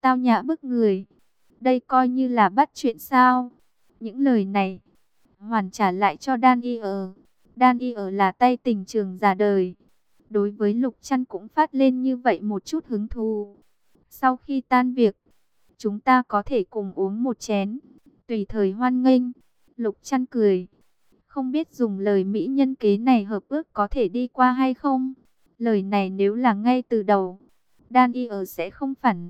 tao nhã bức người. Đây coi như là bắt chuyện sao? Những lời này hoàn trả lại cho Đan Y ở. Đan Y ở là tay tình trường già đời. Đối với Lục Trăn cũng phát lên như vậy một chút hứng thú. Sau khi tan việc, chúng ta có thể cùng uống một chén, tùy thời hoan nghênh. Lục Trăn cười. Không biết dùng lời mỹ nhân kế này hợp ước có thể đi qua hay không? Lời này nếu là ngay từ đầu, Đan Y ở sẽ không phản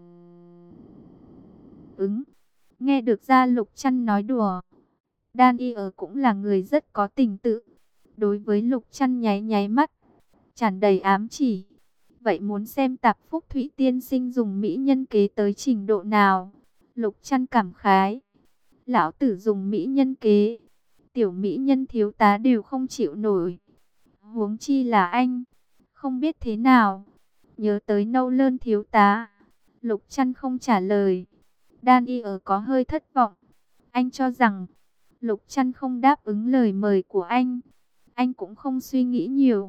ứng. Nghe được ra Lục Trăn nói đùa. Đan Y ở cũng là người rất có tình tự. Đối với Lục Trăn nháy nháy mắt, tràn đầy ám chỉ. Vậy muốn xem Tạp Phúc Thụy tiên sinh dùng mỹ nhân kế tới trình độ nào? Lục Trăn cảm khái. Lão tử dùng mỹ nhân kế, tiểu mỹ nhân thiếu tá đều không chịu nổi. Huống chi là anh, không biết thế nào. Nhớ tới Nâu Lơn thiếu tá, Lục Trăn không trả lời. Đan Y ở có hơi thất vọng. Anh cho rằng Lục Trăn không đáp ứng lời mời của anh. Anh cũng không suy nghĩ nhiều.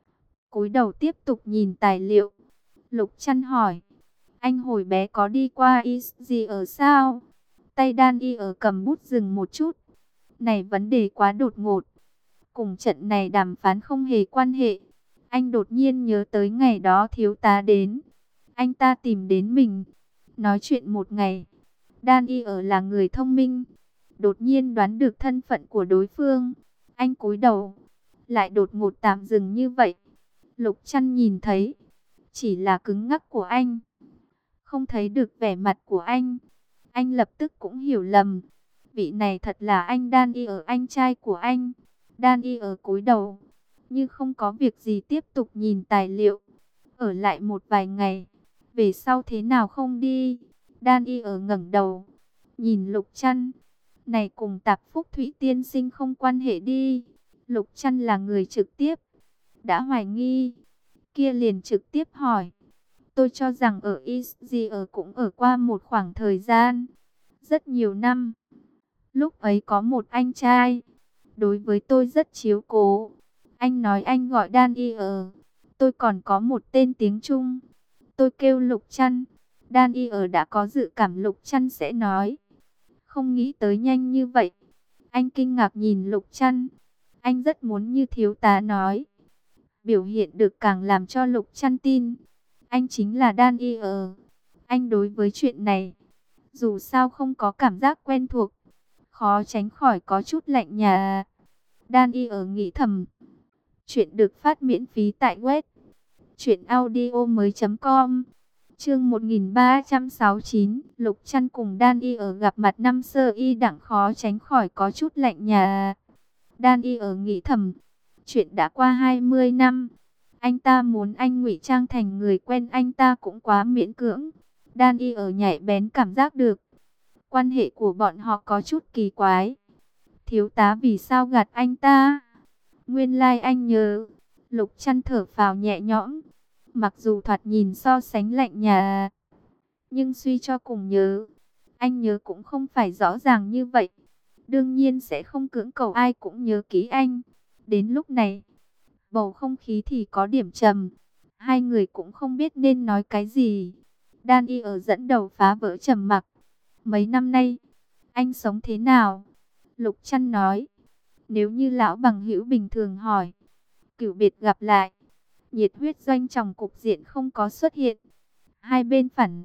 Cúi đầu tiếp tục nhìn tài liệu. Lục Trăn hỏi, anh hồi bé có đi qua gì ở sao? Tay Đan Y ở cầm bút dừng một chút. Này vấn đề quá đột ngột. Cùng trận này đàm phán không hề quan hệ. Anh đột nhiên nhớ tới ngày đó thiếu tá đến. Anh ta tìm đến mình. Nói chuyện một ngày. Đan Y ở là người thông minh. Đột nhiên đoán được thân phận của đối phương. Anh cúi đầu. Lại đột ngột tạm dừng như vậy. Lục Trăn nhìn thấy. Chỉ là cứng ngắc của anh. Không thấy được vẻ mặt của anh. Anh lập tức cũng hiểu lầm. Vị này thật là anh Đan Y ở, anh trai của anh. Đan Y ở cúi đầu, như không có việc gì tiếp tục nhìn tài liệu. Ở lại một vài ngày, về sau thế nào không đi? Đan Y ở ngẩng đầu, nhìn Lục Trăn. Này cùng Tạp Phúc Thụy tiên sinh không quan hệ đi. Lục Trăn là người trực tiếp. Đã hoài nghi, kia liền trực tiếp hỏi. Tôi cho rằng ở Easy ở cũng ở qua một khoảng thời gian. Rất nhiều năm. Lúc ấy có một anh trai. Đối với tôi rất chiếu cố. Anh nói anh gọi Đan Y ở. Tôi còn có một tên tiếng Trung. Tôi kêu Lục Trăn. Đan Y ở đã có dự cảm Lục Trăn sẽ nói. Không nghĩ tới nhanh như vậy. Anh kinh ngạc nhìn Lục Trăn. Anh rất muốn như thiếu tá nói. Biểu hiện được càng làm cho Lục Trăn tin. Anh chính là Đan Y ở. Anh đối với chuyện này, dù sao không có cảm giác quen thuộc, khó tránh khỏi có chút lạnh nhà. Đan Y ở nghĩ thầm. Chuyện được phát miễn phí tại web truyệnaudiomoi.com. Chương 1369, Lục Trăn cùng Đan Y ở gặp mặt năm sơ y đẳng, khó tránh khỏi có chút lạnh nhà. Đan Y ở nghĩ thầm, chuyện đã qua 20 năm, anh ta muốn anh ngụy trang thành người quen anh ta cũng quá miễn cưỡng. Đan Y ở nhạy bén cảm giác được, quan hệ của bọn họ có chút kỳ quái. Thiếu tá vì sao gạt anh ta? Nguyên lai anh nhớ. Lục Trăn thở phào nhẹ nhõm. Mặc dù thoạt nhìn so sánh lạnh nhà, nhưng suy cho cùng nhớ. Anh nhớ cũng không phải rõ ràng như vậy. Đương nhiên sẽ không cưỡng cầu ai cũng nhớ ký anh. Đến lúc này, bầu không khí thì có điểm trầm. Hai người cũng không biết nên nói cái gì. Đan Y ở dẫn đầu phá vỡ trầm mặc. Mấy năm nay, anh sống thế nào? Lục Trăn nói. Nếu như lão bằng hữu bình thường hỏi, cửu biệt gặp lại, nhiệt huyết doanh tròng cục diện không có xuất hiện. Hai bên phản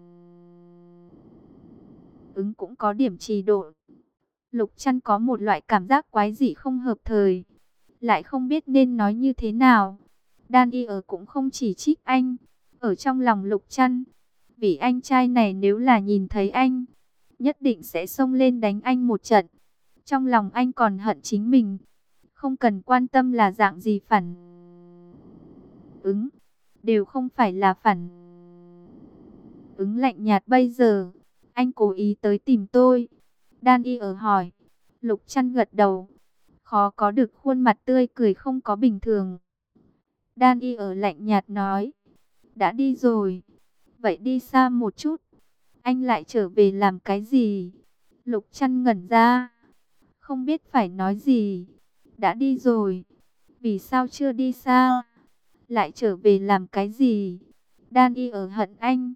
ứng cũng có điểm trì độ. Lục Trăn có một loại cảm giác quái dị không hợp thời, lại không biết nên nói như thế nào. Đan Y ở cũng không chỉ trích anh. Ở trong lòng Lục Trăn, vì anh trai này nếu là nhìn thấy anh, nhất định sẽ xông lên đánh anh một trận. Trong lòng anh còn hận chính mình. Không cần quan tâm là dạng gì phản ứng, đều không phải là phản ứng lạnh nhạt bây giờ. Anh cố ý tới tìm tôi. Đan Y ở hỏi. Lục Trăn gật đầu. Khó có được khuôn mặt tươi cười không có bình thường. Đan Y ở lạnh nhạt nói. Đã đi rồi. Vậy đi xa một chút. Anh lại trở về làm cái gì? Lục Trăn ngẩn ra, không biết phải nói gì. Đã đi rồi, vì sao chưa đi xa? Lại trở về làm cái gì? Đan Y ở hận anh.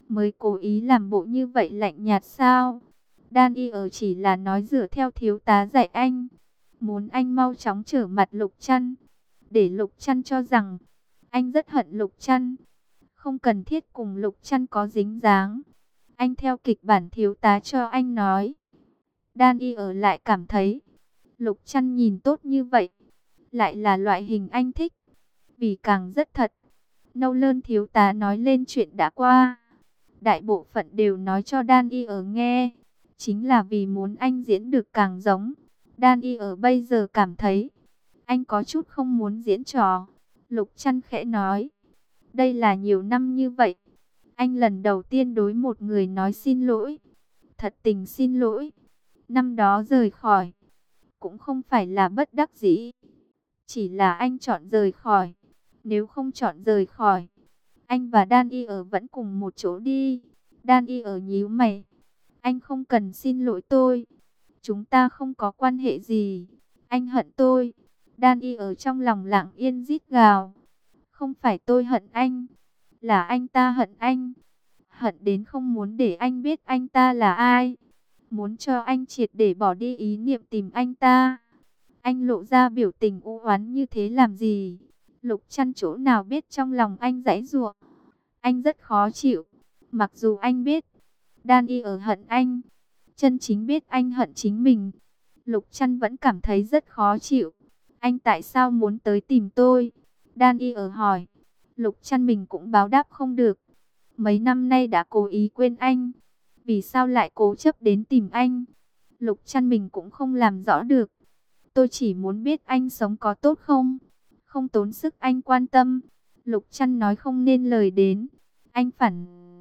mới cố ý làm bộ như vậy lạnh nhạt sao? Đan y ở chỉ là nói dựa theo thiếu tá dạy anh, muốn anh mau chóng trở mặt Lục Trăn, để Lục Trăn cho rằng anh rất hận Lục Trăn, không cần thiết cùng Lục Trăn có dính dáng. Anh theo kịch bản thiếu tá cho anh nói. Đan y ở lại cảm thấy Lục Trăn nhìn tốt như vậy, lại là loại hình anh thích, vì càng rất thật. Nâu Lơn thiếu tá nói lên chuyện đã qua, đại bộ phận đều nói cho Đan y ở nghe, chính là vì muốn anh diễn được càng giống. Đan y ở bây giờ cảm thấy anh có chút không muốn diễn trò. Lục Trăn khẽ nói, đây là nhiều năm như vậy, anh lần đầu tiên đối một người nói xin lỗi, thật tình xin lỗi. Năm đó rời khỏi, cũng không phải là bất đắc dĩ, chỉ là anh chọn rời khỏi. Nếu không chọn rời khỏi, anh và Đan y ở vẫn cùng một chỗ đi. Đan y ở nhíu mày, anh không cần xin lỗi tôi, chúng ta không có quan hệ gì. Anh hận tôi. Đan y ở trong lòng lặng yên rít gào, không phải tôi hận anh, là anh ta hận anh. Hận đến không muốn để anh biết anh ta là ai, muốn cho anh triệt để bỏ đi ý niệm tìm anh ta. Anh lộ ra biểu tình u oán như thế làm gì? Lục Trăn chỗ nào biết trong lòng anh giãy giụa. Anh rất khó chịu, mặc dù anh biết Đan y ở hận anh, chân chính biết anh hận chính mình. Lục Trăn vẫn cảm thấy rất khó chịu. Anh tại sao muốn tới tìm tôi? Đan y ở hỏi. Lục Trăn mình cũng báo đáp không được. Mấy năm nay đã cố ý quên anh, vì sao lại cố chấp đến tìm anh? Lục Trăn mình cũng không làm rõ được. Tôi chỉ muốn biết anh sống có tốt không, không tốn sức anh quan tâm. Lục Trăn nói không nên lời đến. Anh phản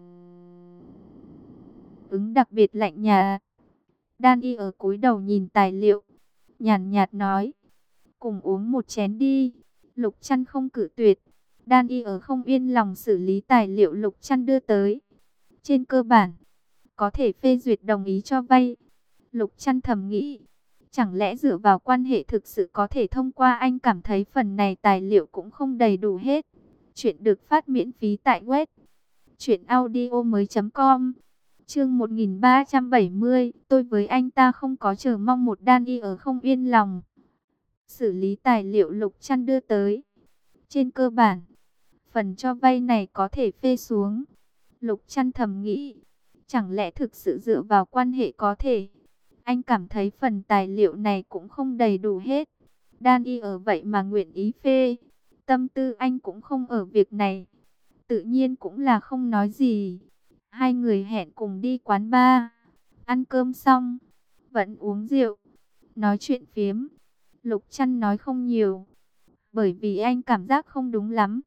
ứng đặc biệt lạnh nhạt. Đan y ở cúi đầu nhìn tài liệu, nhàn nhạt nói, cùng uống một chén đi. Lục Trăn không cự tuyệt. Đan y ở không yên lòng xử lý tài liệu Lục Trăn đưa tới. Trên cơ bản, có thể phê duyệt đồng ý cho vay. Lục Trăn thầm nghĩ, chẳng lẽ dựa vào quan hệ thực sự có thể thông qua? Anh cảm thấy phần này tài liệu cũng không đầy đủ hết. Chuyện được phát miễn phí tại web truyệnaudiomoi.com. Chương 1370, tôi với anh ta không có chờ mong. Một Đan y ở không yên lòng xử lý tài liệu Lục Trăn đưa tới. Trên cơ bản, phần cho vay này có thể phê xuống. Lục Trăn thầm nghĩ, chẳng lẽ thực sự dựa vào quan hệ có thể? Anh cảm thấy phần tài liệu này cũng không đầy đủ hết. Đan y ở vậy mà nguyện ý phê. Tâm tư anh cũng không ở việc này, tự nhiên cũng là không nói gì. Hai người hẹn cùng đi quán bar. Ăn cơm xong, vẫn uống rượu, nói chuyện phiếm. Lục Trăn nói không nhiều, bởi vì anh cảm giác không đúng lắm.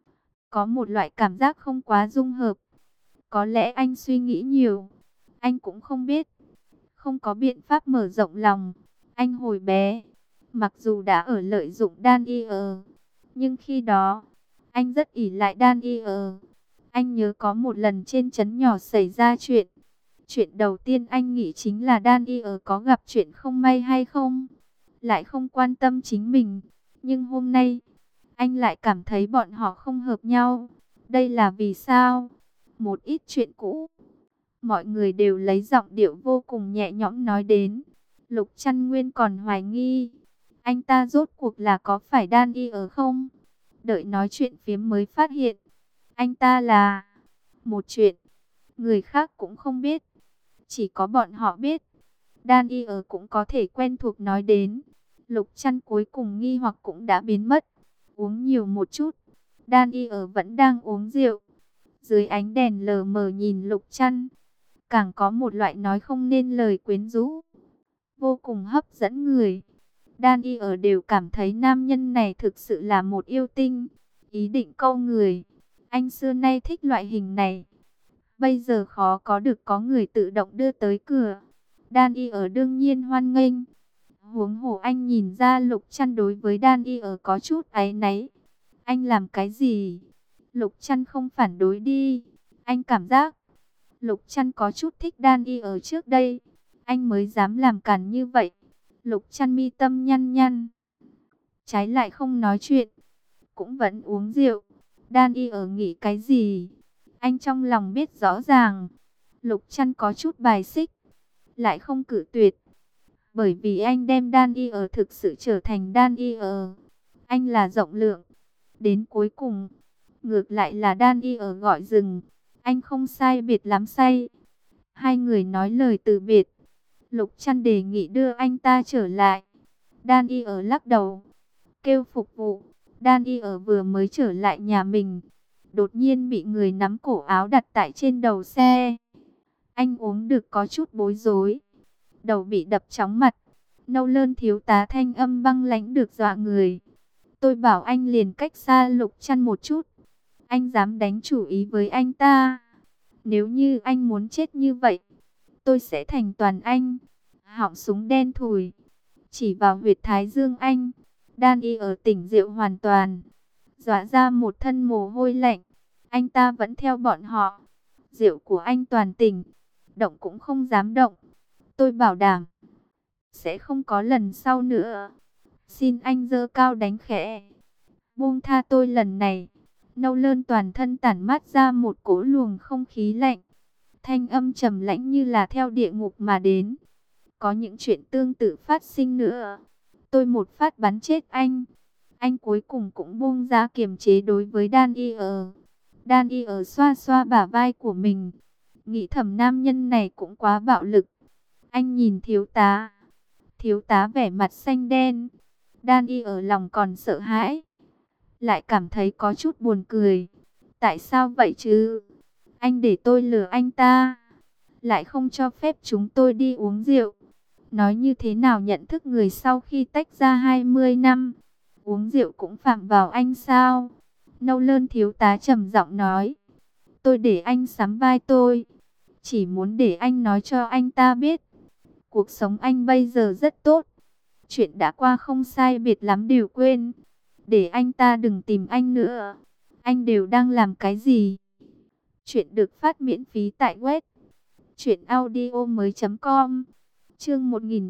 Có một loại cảm giác không quá dung hợp. Có lẽ anh suy nghĩ nhiều, anh cũng không biết. Không có biện pháp mở rộng lòng. Anh hồi bé, mặc dù đã ở lợi dụng Đan y ở, nhưng khi đó, anh rất ỷ lại Đan y ở. Anh nhớ có một lần trên trấn nhỏ xảy ra chuyện. Chuyện đầu tiên anh nghĩ chính là Đan y ở có gặp chuyện không may hay không, lại không quan tâm chính mình. Nhưng hôm nay, anh lại cảm thấy bọn họ không hợp nhau. Đây là vì sao? Một ít chuyện cũ, mọi người đều lấy giọng điệu vô cùng nhẹ nhõm nói đến. Lục Trăn Nguyên còn hoài nghi, anh ta rốt cuộc là có phải Đan y ở không? Đợi nói chuyện phiếm mới phát hiện, anh ta là một chuyện, người khác cũng không biết, chỉ có bọn họ biết. Đan y ở cũng có thể quen thuộc nói đến. Lục Trăn cuối cùng nghi hoặc cũng đã biến mất. Uống nhiều một chút, Đan y ở vẫn đang uống rượu. Dưới ánh đèn lờ mờ nhìn Lục Trăn, càng có một loại nói không nên lời quyến rũ, vô cùng hấp dẫn người. Đan y ở đều cảm thấy nam nhân này thực sự là một yêu tinh, ý định câu người. Anh xưa nay thích loại hình này, bây giờ khó có được có người tự động đưa tới cửa. Đan y ở đương nhiên hoan nghênh. Huống hồ anh nhìn ra Lục Trăn đối với Đan y ở có chút áy náy. Anh làm cái gì? Lục Trăn không phản đối đi. Anh cảm giác Lục Trăn có chút thích Đan y ở trước đây, anh mới dám làm càn như vậy. Lục Trăn mi tâm nhăn nhăn, trái lại không nói chuyện, cũng vẫn uống rượu. Đan y ở nghĩ cái gì? Anh trong lòng biết rõ ràng, Lục Trăn có chút bài xích, lại không cự tuyệt. Bởi vì anh đem Đan Y ở thực sự trở thành Đan Y ở. Anh là rộng lượng. Đến cuối cùng, ngược lại là Đan Y ở gọi dừng. Anh không sai biệt lắm say. Hai người nói lời từ biệt. Lục Trăn đề nghị đưa anh ta trở lại. Đan Y ở lắc đầu, kêu phục vụ. Đan Y ở vừa mới trở lại nhà mình, đột nhiên bị người nắm cổ áo đặt tại trên đầu xe. Anh uống được có chút bối rối, đầu bị đập chóng mặt. Nâu Lơn thiếu tá thanh âm băng lãnh được dọa người. Tôi bảo anh liền cách xa Lục Trăn một chút. Anh dám đánh chủ ý với anh ta. Nếu như anh muốn chết như vậy, tôi sẽ thành toàn anh. Họng súng đen thùi chỉ vào huyệt thái dương anh. Đan Y ở tỉnh rượu hoàn toàn, dọa ra một thân mồ hôi lạnh. Anh ta vẫn theo bọn họ. Rượu của anh toàn tỉnh, động cũng không dám động. Tôi bảo đảm sẽ không có lần sau nữa. Xin anh giơ cao đánh khẽ, buông tha tôi lần này. Nâu Lơn toàn thân tản mát ra một cỗ luồng không khí lạnh, thanh âm trầm lãnh như là theo địa ngục mà đến. Có những chuyện tương tự phát sinh nữa, tôi một phát bắn chết anh. Anh cuối cùng cũng buông ra kiềm chế đối với Đan Y ở. Đan Y ở xoa xoa bả vai của mình, nghĩ thầm nam nhân này cũng quá bạo lực. Anh nhìn thiếu tá. Thiếu tá vẻ mặt xanh đen. Đan Y ở lòng còn sợ hãi, lại cảm thấy có chút buồn cười. Tại sao vậy chứ? Anh để tôi lừa anh ta, lại không cho phép chúng tôi đi uống rượu. Nói như thế nào nhận thức người sau khi tách ra 20 năm, uống rượu cũng phạm vào anh sao? Nâu Lơn thiếu tá trầm giọng nói. Tôi để anh sắm vai tôi, chỉ muốn để anh nói cho anh ta biết, cuộc sống anh bây giờ rất tốt. Chuyện đã qua không sai biệt lắm đều quên. Để anh ta đừng tìm anh nữa. Anh đều đang làm cái gì? Chuyện được phát miễn phí tại web truyệnaudiomoi.com. Chương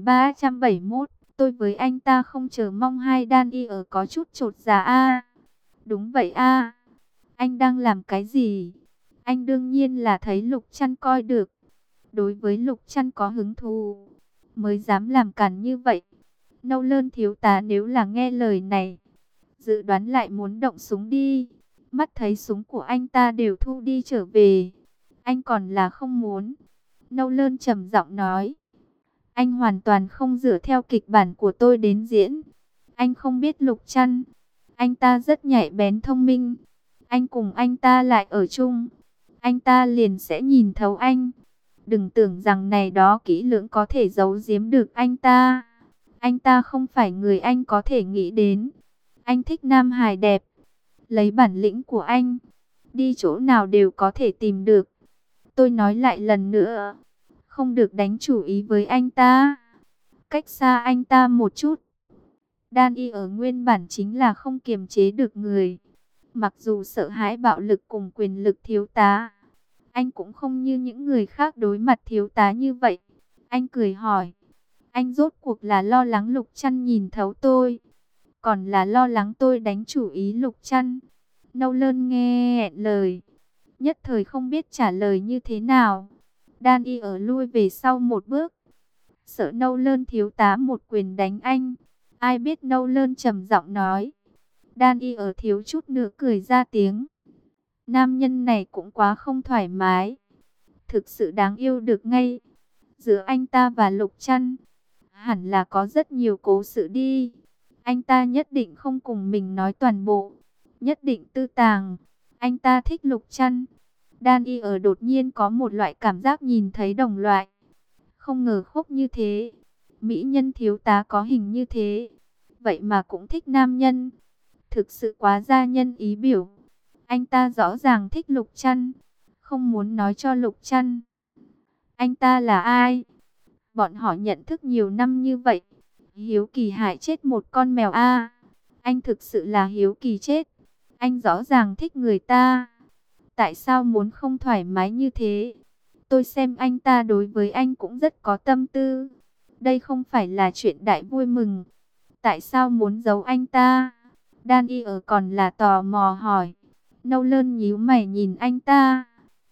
1371. Tôi với anh ta không chờ mong. Hai Đan Y ở có chút chột dạ. A, đúng vậy a. Anh đang làm cái gì? Anh đương nhiên là thấy Lục Trăn coi được, đối với Lục Trăn có hứng thú, mới dám làm càn như vậy. Nâu Lơn thiếu tá nếu là nghe lời này, dự đoán lại muốn động súng đi. Mắt thấy súng của anh ta đều thu đi trở về, anh còn là không muốn. Nâu Lơn trầm giọng nói. Anh hoàn toàn không dựa theo kịch bản của tôi đến diễn. Anh không biết Lục Trăn. Anh ta rất nhạy bén thông minh. Anh cùng anh ta lại ở chung, anh ta liền sẽ nhìn thấu anh. Đừng tưởng rằng này đó kỹ lưỡng có thể giấu giếm được anh ta. Anh ta không phải người anh có thể nghĩ đến. Anh thích nam hài đẹp. Lấy bản lĩnh của anh, đi chỗ nào đều có thể tìm được. Tôi nói lại lần nữa, không được đánh chủ ý với anh ta. Cách xa anh ta một chút. Đan Y ở nguyên bản chính là không kiềm chế được người. Mặc dù sợ hãi bạo lực cùng quyền lực thiếu tá, anh cũng không như những người khác đối mặt thiếu tá như vậy. Anh cười hỏi. Anh rốt cuộc là lo lắng Lục Trăn nhìn thấu tôi, còn là lo lắng tôi đánh chủ ý Lục Trăn? Nâu Lơn nghe nghẹn lời, nhất thời không biết trả lời như thế nào. Đan Y ở lui về sau một bước, sợ Nâu Lơn thiếu tá một quyền đánh anh. Ai biết Nâu Lơn trầm giọng nói. Đan Y ở thiếu chút nữa cười ra tiếng. Nam nhân này cũng quá không thoải mái, thực sự đáng yêu được ngay. Giữa anh ta và Lục Trăn hẳn là có rất nhiều cố sự đi. Anh ta nhất định không cùng mình nói toàn bộ, nhất định tư tàng. Anh ta thích Lục Trăn. Đan Y ở đột nhiên có một loại cảm giác nhìn thấy đồng loại. Không ngờ khúc như thế, mỹ nhân thiếu tá có hình như thế, vậy mà cũng thích nam nhân. Thực sự quá gia nhân ý biểu. Anh ta rõ ràng thích Lục Trăn, không muốn nói cho Lục Trăn. Anh ta là ai? Bọn họ nhận thức nhiều năm như vậy, hiếu kỳ hại chết một con mèo a. Anh thực sự là hiếu kỳ chết. Anh rõ ràng thích người ta, tại sao muốn không thoải mái như thế? Tôi xem anh ta đối với anh cũng rất có tâm tư. Đây không phải là chuyện đại vui mừng. Tại sao muốn giấu anh ta? Đan Y ở còn là tò mò hỏi. Nâu Lơn nhíu mày nhìn anh ta.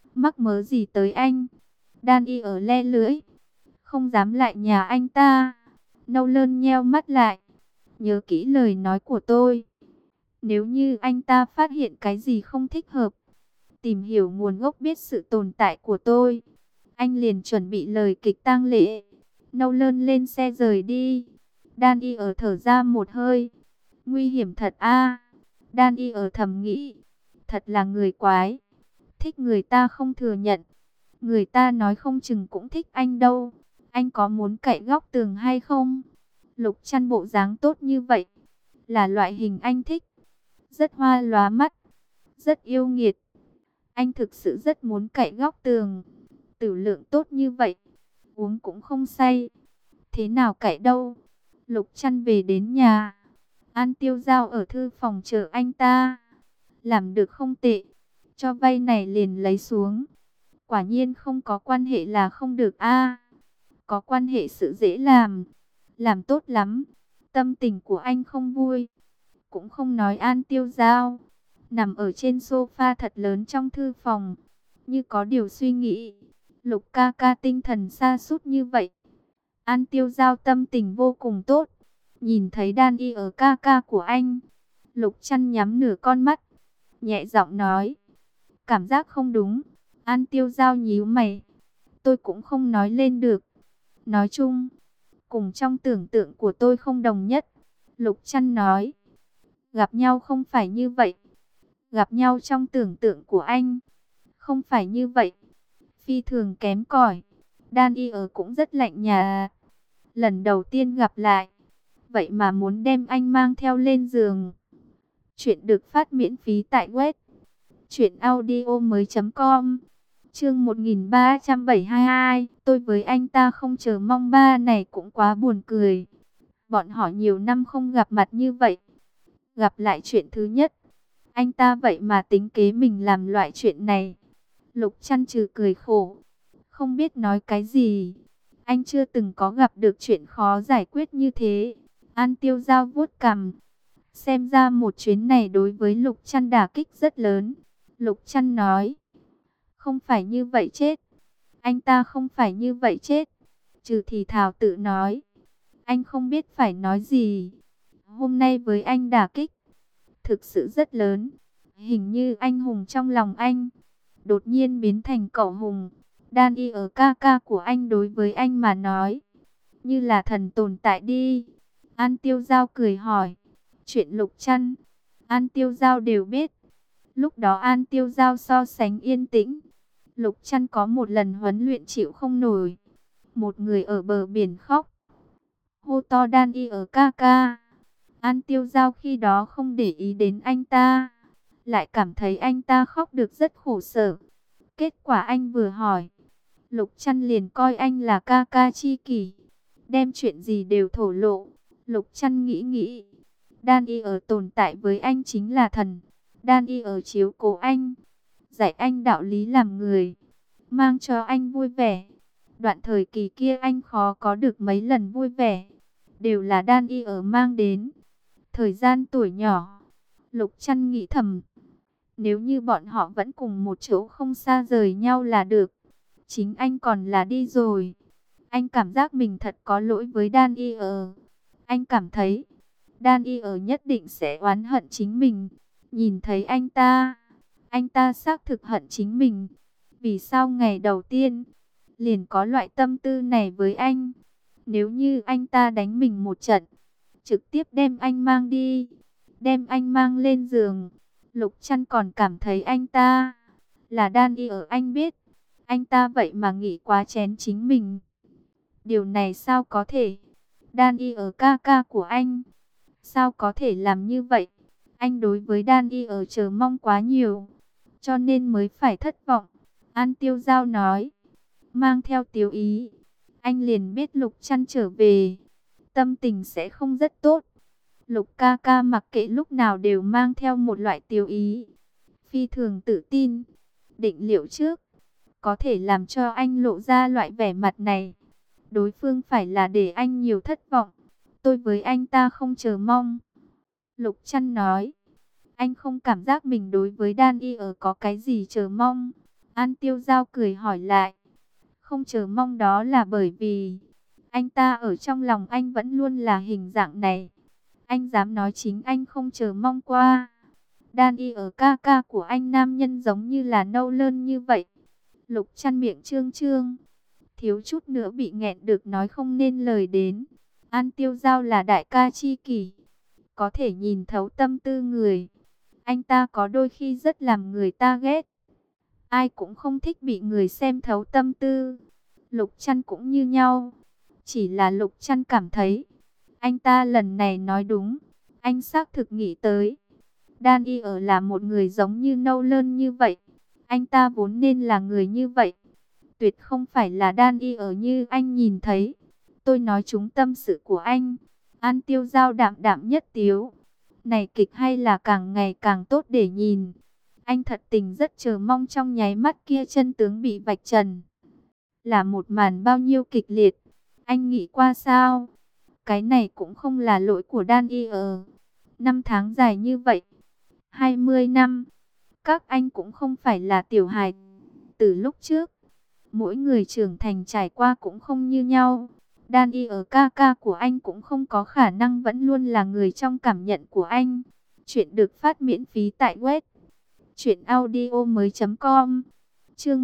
Mắc mớ gì tới anh? Đan y ở le lưỡi, không dám lại nhà anh ta. Nâu Lơn nheo mắt lại, nhớ kỹ lời nói của tôi. Nếu như anh ta phát hiện cái gì không thích hợp, tìm hiểu nguồn gốc biết sự tồn tại của tôi, anh liền chuẩn bị lời kịch tang lễ. Nâu Lơn lên xe rời đi. Đan y ở thở ra một hơi. Nguy hiểm thật a. Đan y ở thầm nghĩ. Thật là người quái. Thích người ta không thừa nhận. Người ta nói không chừng cũng thích anh đâu. Anh có muốn cậy góc tường hay không? Lục Trăn bộ dáng tốt như vậy, là loại hình anh thích. Rất hoa lóa mắt, rất yêu nghiệt. Anh thực sự rất muốn cậy góc tường. Tử lượng tốt như vậy, uống cũng không say. Thế nào cậy đâu? Lục Trăn về đến nhà. An Tiêu Giao ở thư phòng chờ anh ta. Làm được không tệ. Cho vay này liền lấy xuống. Quả nhiên không có quan hệ là không được a. Có quan hệ sự dễ làm. Làm tốt lắm. Tâm tình của anh không vui. Cũng không nói An Tiêu Giao. Nằm ở trên sofa thật lớn trong thư phòng, như có điều suy nghĩ. Lục ca ca tinh thần sa sút như vậy. An Tiêu Giao tâm tình vô cùng tốt. Nhìn thấy Đan y ở ca ca của anh, Lục Trăn nhắm nửa con mắt, nhẹ giọng nói. Cảm giác không đúng. An Tiêu Giao nhíu mày. Tôi cũng không nói lên được. Nói chung, cùng trong tưởng tượng của tôi không đồng nhất. Lục Trăn nói. Gặp nhau không phải như vậy. Gặp nhau trong tưởng tượng của anh không phải như vậy. Phi thường kém cỏi. Đan y ở cũng rất lạnh nhà. Lần đầu tiên gặp lại, vậy mà muốn đem anh mang theo lên giường. Chuyện được phát miễn phí tại web truyệnaudiomoi.com. Chương 1372. Tôi với anh ta không chờ mong ba này cũng quá buồn cười. Bọn họ nhiều năm không gặp mặt như vậy. Gặp lại chuyện thứ nhất, anh ta vậy mà tính kế mình làm loại chuyện này. Lục Trăn trừ cười khổ, không biết nói cái gì. Anh chưa từng có gặp được chuyện khó giải quyết như thế. An Tiêu Giao vuốt cằm. Xem ra một chuyến này đối với Lục Trăn đả kích rất lớn. Lục Trăn nói. Không phải như vậy chết. Anh ta không phải như vậy chết. Trừ thì thào tự nói. Anh không biết phải nói gì. Hôm nay với anh đả kích thực sự rất lớn. Hình như anh hùng trong lòng anh đột nhiên biến thành cậu hùng. Đan y ở ca ca của anh đối với anh mà nói như là thần tồn tại đi. An Tiêu Giao cười hỏi. Chuyện Lục Trăn, An Tiêu Giao đều biết. Lúc đó An Tiêu Giao so sánh yên tĩnh. Lục Trăn có một lần huấn luyện chịu không nổi. Một người ở bờ biển khóc. Hô to Đan y ở ca ca. An Tiêu Giao khi đó không để ý đến anh ta, lại cảm thấy anh ta khóc được rất khổ sở. Kết quả anh vừa hỏi, Lục Trăn liền coi anh là ca ca chi kỷ, đem chuyện gì đều thổ lộ. Lục Trăn nghĩ nghĩ, Đan y ở tồn tại với anh chính là thần. Đan y ở chiếu cố anh, dạy anh đạo lý làm người, mang cho anh vui vẻ. Đoạn thời kỳ kia anh khó có được mấy lần vui vẻ, đều là Đan y ở mang đến. Thời gian tuổi nhỏ, Lục Trăn nghĩ thầm, nếu như bọn họ vẫn cùng một chỗ không xa rời nhau là được. Chính anh còn là đi rồi. Anh cảm giác mình thật có lỗi với Đan y ở. Anh cảm thấy Đan y ở nhất định sẽ oán hận chính mình. Nhìn thấy anh ta xác thực hận chính mình. Vì sao ngày đầu tiên liền có loại tâm tư này với anh? Nếu như anh ta đánh mình một trận, trực tiếp đem anh mang đi, đem anh mang lên giường, Lục Trăn còn cảm thấy anh ta là Đan y ở. Anh biết, anh ta vậy mà nghĩ quá chén chính mình. Điều này sao có thể? Đan y ở ca ca của anh, sao có thể làm như vậy? Anh đối với Đan y ở chờ mong quá nhiều, cho nên mới phải thất vọng. An Tiêu Giao nói, mang theo tiếu ý. Anh liền biết Lục Trăn trở về, tâm tình sẽ không rất tốt. Lục ca ca mặc kệ lúc nào đều mang theo một loại tiêu ý, phi thường tự tin. Định liệu trước, có thể làm cho anh lộ ra loại vẻ mặt này, đối phương phải là để anh nhiều thất vọng. Tôi với anh ta không chờ mong. Lục Trăn nói, anh không cảm giác mình đối với Đan y ở có cái gì chờ mong. An Tiêu Giao cười hỏi lại. Không chờ mong đó là bởi vì anh ta ở trong lòng anh vẫn luôn là hình dạng này. Anh dám nói chính anh không chờ mong qua. Đan y ở ca ca của anh nam nhân giống như là nâu lơn như vậy. Lục Chăn miệng trương trương, thiếu chút nữa bị nghẹn được nói không nên lời đến. An Tiêu Giao là đại ca chi kỷ, có thể nhìn thấu tâm tư người. Anh ta có đôi khi rất làm người ta ghét. Ai cũng không thích bị người xem thấu tâm tư. Lục Chăn cũng như nhau. Chỉ là Lục Chăn cảm thấy anh ta lần này nói đúng. Anh xác thực nghĩ tới Đan Y ở là một người giống như nâu lơn như vậy. Anh ta vốn nên là người như vậy. Tuyệt không phải là Đan Y ở như anh nhìn thấy. Tôi nói trúng tâm sự của anh. An Tiêu Giao đạm đạm nhất tiếu. Này kịch hay là càng ngày càng tốt để nhìn. Anh thật tình rất chờ mong trong nháy mắt kia chân tướng bị vạch trần. Là một màn bao nhiêu kịch liệt. Anh nghĩ qua sao? Cái này cũng không là lỗi của Đan Y ở. Năm tháng dài như vậy. 20 năm. Các anh cũng không phải là tiểu hài từ lúc trước. Mỗi người trưởng thành trải qua cũng không như nhau. Đan Y ở ca ca của anh cũng không có khả năng vẫn luôn là người trong cảm nhận của anh. Chuyện được phát miễn phí tại web truyệnaudiomoi.com. Chương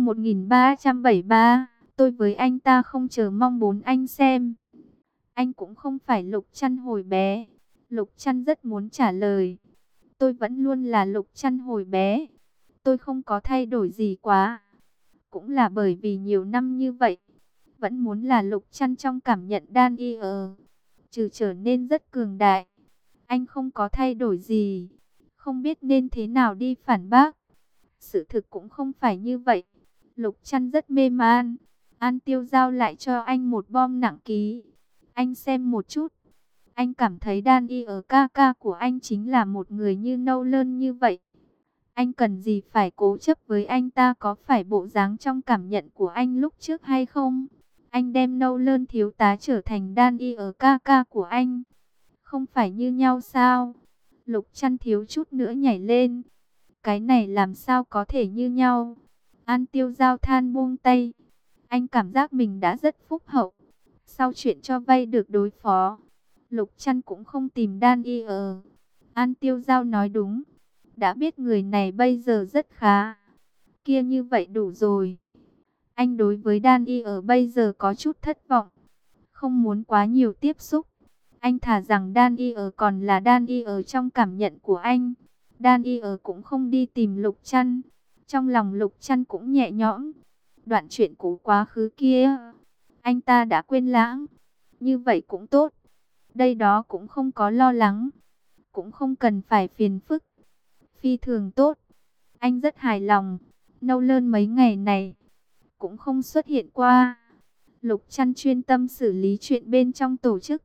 1373. Tôi với anh ta không chờ mong bốn anh xem. Anh cũng không phải Lục Chăn hồi bé. Lục Chăn rất muốn trả lời. Tôi vẫn luôn là Lục Chăn hồi bé. Tôi không có thay đổi gì quá. Cũng là bởi vì nhiều năm như vậy, vẫn muốn là Lục Chăn trong cảm nhận Đan Y ở. Trừ trở nên rất cường đại, anh không có thay đổi gì. Không biết nên thế nào đi phản bác. Sự thực cũng không phải như vậy. Lục Chăn rất mê man. An Tiêu Giao lại cho anh một bom nặng ký. Anh xem một chút. Anh cảm thấy Đan Y ở ca ca của anh chính là một người như nâu lơn như vậy. Anh cần gì phải cố chấp với anh ta, có phải bộ dáng trong cảm nhận của anh lúc trước hay không? Anh đem nâu lơn thiếu tá trở thành Đan Y ở ca ca của anh. Không phải như nhau sao? Lục Chăn thiếu chút nữa nhảy lên. Cái này làm sao có thể như nhau? An Tiêu Giao than buông tay. Anh cảm giác mình đã rất phúc hậu. Sau chuyện cho vay được đối phó, Lục Chăn cũng không tìm Đan Y ở. An Tiêu Giao nói đúng. Đã biết người này bây giờ rất khá. Kia như vậy đủ rồi. Anh đối với Đan Y ở bây giờ có chút thất vọng. Không muốn quá nhiều tiếp xúc. Anh thà rằng Đan Y ở còn là Đan Y ở trong cảm nhận của anh. Đan Y ở cũng không đi tìm Lục Chăn. Trong lòng Lục Chăn cũng nhẹ nhõm. Đoạn chuyện cũ quá khứ kia, anh ta đã quên lãng. Như vậy cũng tốt. Đây đó cũng không có lo lắng. Cũng không cần phải phiền phức. Phi thường tốt. Anh rất hài lòng. Nâu lơn mấy ngày này cũng không xuất hiện qua. Lục Chăn chuyên tâm xử lý chuyện bên trong tổ chức.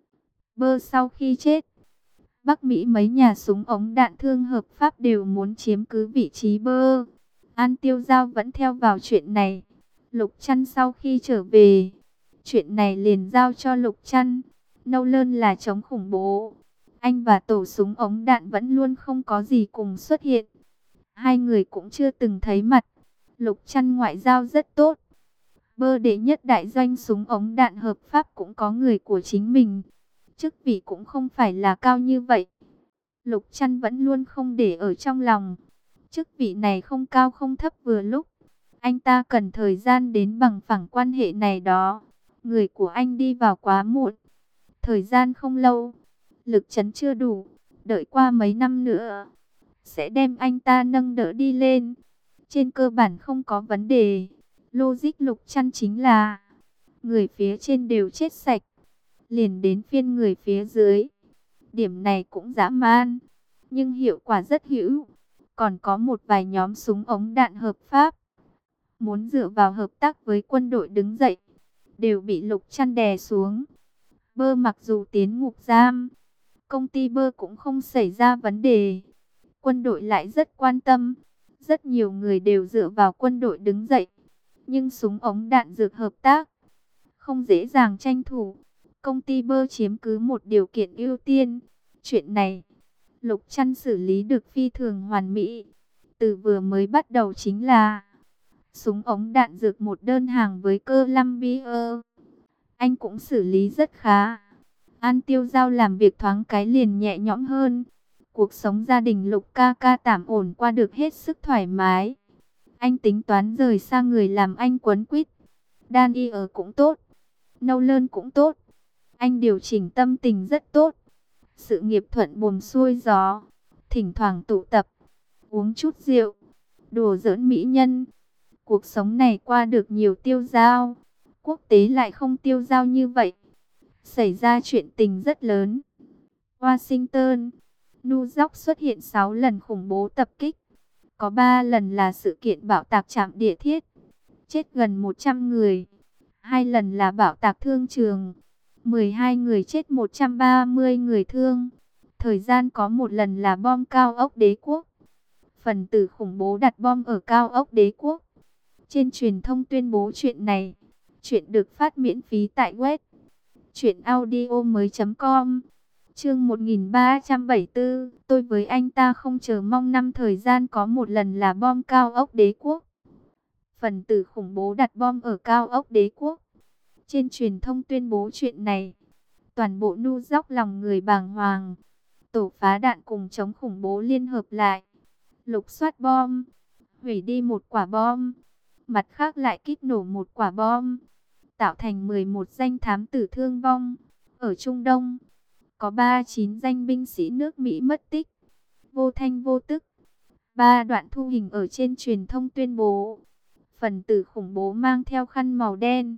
Bơ sau khi chết, Bắc Mỹ mấy nhà súng ống đạn thương hợp pháp đều muốn chiếm cứ vị trí Bơ. An Tiêu Giao vẫn theo vào chuyện này. Lục Chăn sau khi trở về, chuyện này liền giao cho Lục Chăn. Nâu lơn là chống khủng bố. Anh và tổ súng ống đạn vẫn luôn không có gì cùng xuất hiện. Hai người cũng chưa từng thấy mặt. Lục Chăn ngoại giao rất tốt. Bơ đệ nhất đại doanh súng ống đạn hợp pháp cũng có người của chính mình. Chức vị cũng không phải là cao như vậy. Lục Chăn vẫn luôn không để ở trong lòng. Chức vị này không cao không thấp vừa lúc. Anh ta cần thời gian đến bằng phẳng quan hệ này đó. Người của anh đi vào quá muộn. Thời gian không lâu. Lực trấn chưa đủ. Đợi qua mấy năm nữa, sẽ đem anh ta nâng đỡ đi lên. Trên cơ bản không có vấn đề. Logic Lục Chăn chính là người phía trên đều chết sạch, liền đến phiên người phía dưới. Điểm này cũng dã man, nhưng hiệu quả rất hữu. Còn có một vài nhóm súng ống đạn hợp pháp muốn dựa vào hợp tác với quân đội đứng dậy, đều bị Lục Chăn đè xuống. Bơ mặc dù tiến ngục giam, công ty Bơ cũng không xảy ra vấn đề. Quân đội lại rất quan tâm. Rất nhiều người đều dựa vào quân đội đứng dậy. Nhưng súng ống đạn dược hợp tác không dễ dàng tranh thủ. Công ty Bơ chiếm cứ một điều kiện ưu tiên. Chuyện này, Lục Chăn xử lý được phi thường hoàn mỹ. Từ vừa mới bắt đầu chính là Súng ống đạn dược một đơn hàng với Columbia. Anh cũng xử lý rất khá. An Tiêu Giao làm việc thoáng cái liền nhẹ nhõm hơn. Cuộc sống gia đình Lục ca ca tạm ổn qua được hết sức thoải mái. Anh tính toán rời xa người làm anh quấn quýt. Daniel cũng tốt, Nolan cũng tốt. Anh điều chỉnh tâm tình rất tốt. Sự nghiệp thuận buồm xuôi gió. Thỉnh thoảng tụ tập, uống chút rượu, đùa giỡn mỹ nhân. Cuộc sống này qua được nhiều tiêu dao. Quốc tế lại không tiêu dao như vậy. Xảy ra chuyện tình rất lớn. Washington, New York xuất hiện 6 lần khủng bố tập kích. Có 3 lần là sự kiện bạo tạc trạm địa thiết, chết gần 100 người. 2 lần là bạo tạc thương trường, 12 người chết 130 người thương. Thời gian có một lần là bom cao ốc Đế Quốc. Phần tử khủng bố đặt bom ở cao ốc Đế Quốc. Trên truyền thông tuyên bố chuyện này. Chuyện được phát miễn phí tại web truyệnaudiomoi.com. Chương 1374, tôi với anh ta không chờ mong. Năm thời gian có một lần là bom cao ốc Đế Quốc. Phần tử khủng bố đặt bom ở cao ốc Đế Quốc. Trên truyền thông tuyên bố chuyện này. Toàn bộ New York lòng người bàng hoàng. Tổ phá đạn cùng chống khủng bố liên hợp lại. Lục soát bom. Hủy đi một quả bom. Mặt khác lại kích nổ một quả bom. Tạo thành 11 danh thám tử thương vong. Ở Trung Đông, có 39 danh binh sĩ nước Mỹ mất tích. Vô thanh vô tức. 3 đoạn thu hình ở trên truyền thông tuyên bố. Phần tử khủng bố mang theo khăn màu đen.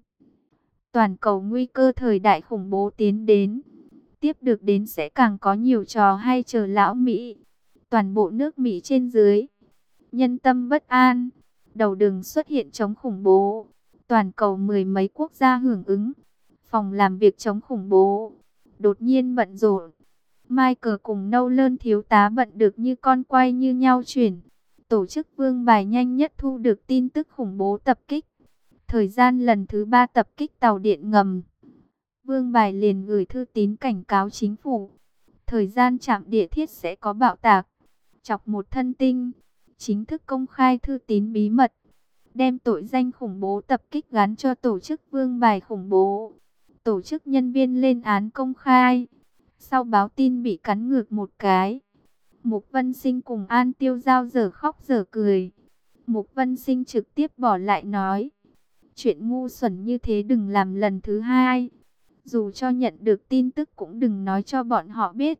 Toàn cầu nguy cơ thời đại khủng bố tiến đến. Tiếp được đến sẽ càng có nhiều trò hay chờ lão Mỹ. Toàn bộ nước Mỹ trên dưới. Nhân tâm bất an. Đầu đường xuất hiện chống khủng bố. Toàn cầu mười mấy quốc gia hưởng ứng. Phòng làm việc chống khủng bố đột nhiên bận rộn. Michael cùng Nolan thiếu tá bận được như con quay như nhau chuyển. Tổ chức Vương Bài nhanh nhất thu được tin tức khủng bố tập kích. Thời gian lần thứ 3 tập kích tàu điện ngầm. Vương Bài liền gửi thư tín cảnh cáo chính phủ. Thời gian trạm địa thiết sẽ có bạo tạc. Chọc một thân tinh. Chính thức công khai thư tín bí mật. Đem tội danh khủng bố tập kích gắn cho tổ chức Vương Bài khủng bố. Tổ chức nhân viên lên án công khai. Sau báo tin bị cắn ngược một cái. Mục Vân Sinh cùng An Tiêu Giao dở khóc dở cười. Mục Vân Sinh trực tiếp bỏ lại nói. Chuyện ngu xuẩn như thế đừng làm lần thứ hai. Dù cho nhận được tin tức cũng đừng nói cho bọn họ biết.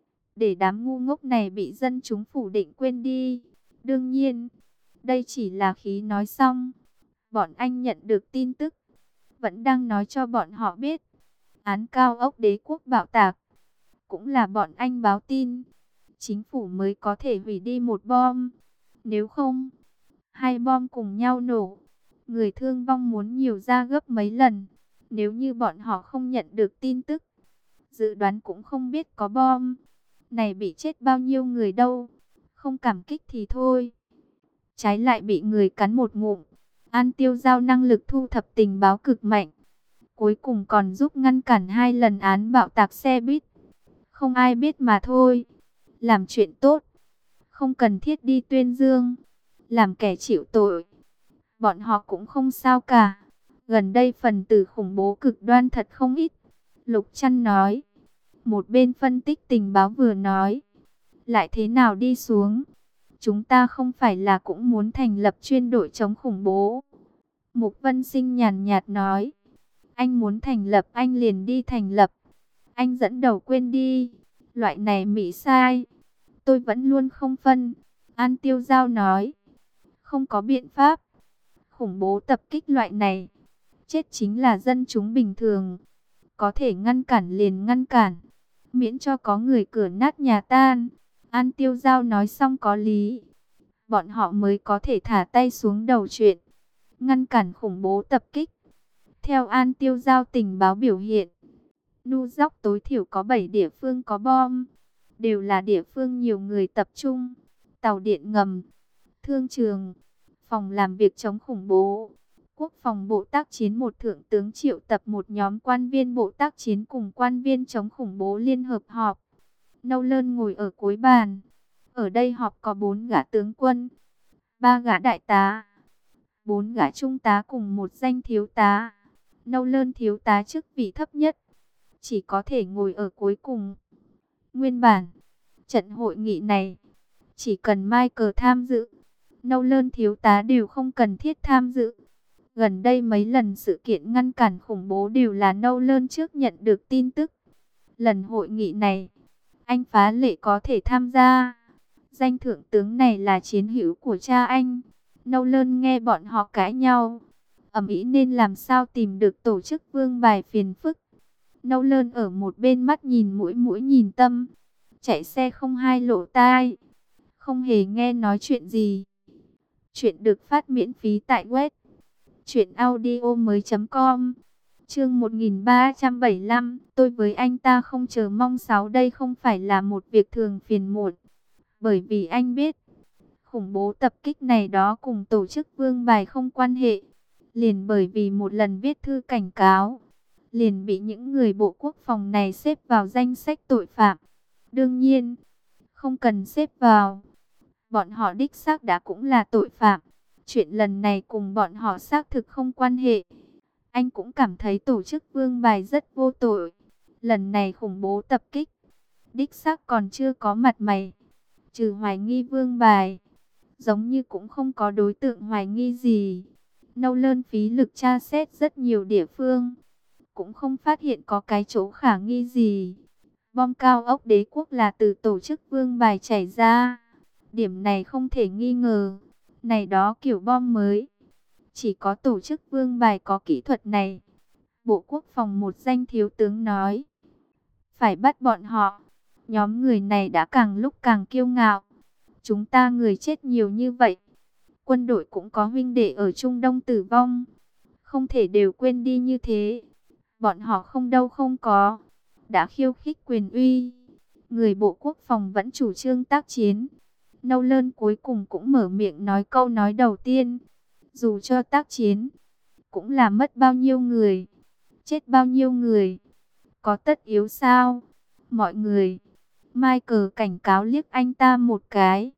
Để đám ngu ngốc này bị dân chúng phủ định quên đi. Đương nhiên, đây chỉ là khí nói xong. Bọn anh nhận được tin tức. Vẫn đang nói cho bọn họ biết. Án cao ốc Đế Quốc bạo tạc. Cũng là bọn anh báo tin. Chính phủ mới có thể hủy đi một bom. Nếu không, 2 bom cùng nhau nổ. Người thương vong muốn nhiều ra gấp mấy lần. Nếu như bọn họ không nhận được tin tức, dự đoán cũng không biết có bom. Này bị chết bao nhiêu người đâu. Không cảm kích thì thôi. Trái lại bị người cắn một ngụm. An Tiêu Giao năng lực thu thập tình báo cực mạnh. Cuối cùng còn giúp ngăn cản 2 lần án bạo tạc xe buýt. Không ai biết mà thôi. Làm chuyện tốt. Không cần thiết đi tuyên dương. Làm kẻ chịu tội. Bọn họ cũng không sao cả. Gần đây phần tử khủng bố cực đoan thật không ít. Lục Trăn nói. Một bên phân tích tình báo vừa nói. Lại thế nào đi xuống? Chúng ta không phải là cũng muốn thành lập chuyên đội chống khủng bố. Mục Vân Sinh nhàn nhạt nói. Anh muốn thành lập anh liền đi thành lập. Anh dẫn đầu quên đi. Loại này Mỹ sai. Tôi vẫn luôn không phân. An Tiêu Giao nói. Không có biện pháp. Khủng bố tập kích loại này. Chết chính là dân chúng bình thường. Có thể ngăn cản liền ngăn cản. Miễn cho có người cửa nát nhà tan. An Tiêu Giao nói xong có lý. Bọn họ mới có thể thả tay xuống đầu chuyện. Ngăn cản khủng bố tập kích. Theo An Tiêu Giao tình báo biểu hiện. New York tối thiểu có 7 địa phương có bom. Đều là địa phương nhiều người tập trung. Tàu điện ngầm, thương trường, phòng làm việc chống khủng bố. Quốc phòng bộ tác chiến một thượng tướng triệu tập một nhóm quan viên bộ tác chiến cùng quan viên chống khủng bố liên hợp họp. Nolan ngồi ở cuối bàn. Ở đây họp có 4 gã tướng quân, 3 gã đại tá, 4 gã trung tá cùng một danh thiếu tá. Nâu Lơn thiếu tá chức vị thấp nhất, chỉ có thể ngồi ở cuối cùng. Nguyên bản, trận hội nghị này, chỉ cần Michael tham dự, Nâu Lơn thiếu tá đều không cần thiết tham dự. Gần đây mấy lần sự kiện ngăn cản khủng bố đều là Nâu Lơn trước nhận được tin tức. Lần hội nghị này, anh phá lệ có thể tham gia. Danh thượng tướng này là chiến hữu của cha anh. Nâu Lơn nghe bọn họ cãi nhau, ầm ĩ nên làm sao tìm được tổ chức vương bài phiền phức. Nâu Lơn ở một bên mắt nhìn mũi mũi nhìn tâm, chạy xe không hai lỗ tai, không hề nghe nói chuyện gì. Chuyện được phát miễn phí tại web truyệnaudiomoi.com. Chương 1375, tôi với anh ta không chờ mong. Đây không phải là một việc thường phiền muộn, bởi vì anh biết, khủng bố tập kích này đó cùng tổ chức vương bài không quan hệ. Liền bởi vì một lần viết thư cảnh cáo, liền bị những người Bộ Quốc phòng này xếp vào danh sách tội phạm. Đương nhiên, không cần xếp vào, bọn họ đích xác đã cũng là tội phạm. Chuyện lần này cùng bọn họ xác thực không quan hệ. Anh cũng cảm thấy tổ chức vương bài rất vô tội. Lần này khủng bố tập kích, đích xác còn chưa có mặt mày. Trừ hoài nghi vương bài, giống như cũng không có đối tượng hoài nghi gì. Nâu Lơn phí lực tra xét rất nhiều địa phương, cũng không phát hiện có cái chỗ khả nghi gì. Bom cao ốc Đế Quốc là từ tổ chức vương bài chảy ra, điểm này không thể nghi ngờ. Này đó kiểu bom mới, chỉ có tổ chức vương bài có kỹ thuật này. Bộ Quốc phòng một danh thiếu tướng nói, phải bắt bọn họ. Nhóm người này đã càng lúc càng kiêu ngạo. Chúng ta người chết nhiều như vậy, quân đội cũng có huynh đệ ở Trung Đông tử vong, không thể đều quên đi như thế. Bọn họ không đâu không có, đã khiêu khích quyền uy. Người Bộ Quốc phòng vẫn chủ trương tác chiến. Nâu Lơn cuối cùng cũng mở miệng nói câu nói đầu tiên. Dù cho tác chiến, cũng là mất bao nhiêu người, chết bao nhiêu người, có tất yếu sao? Mọi người, Michael cảnh cáo liếc anh ta một cái,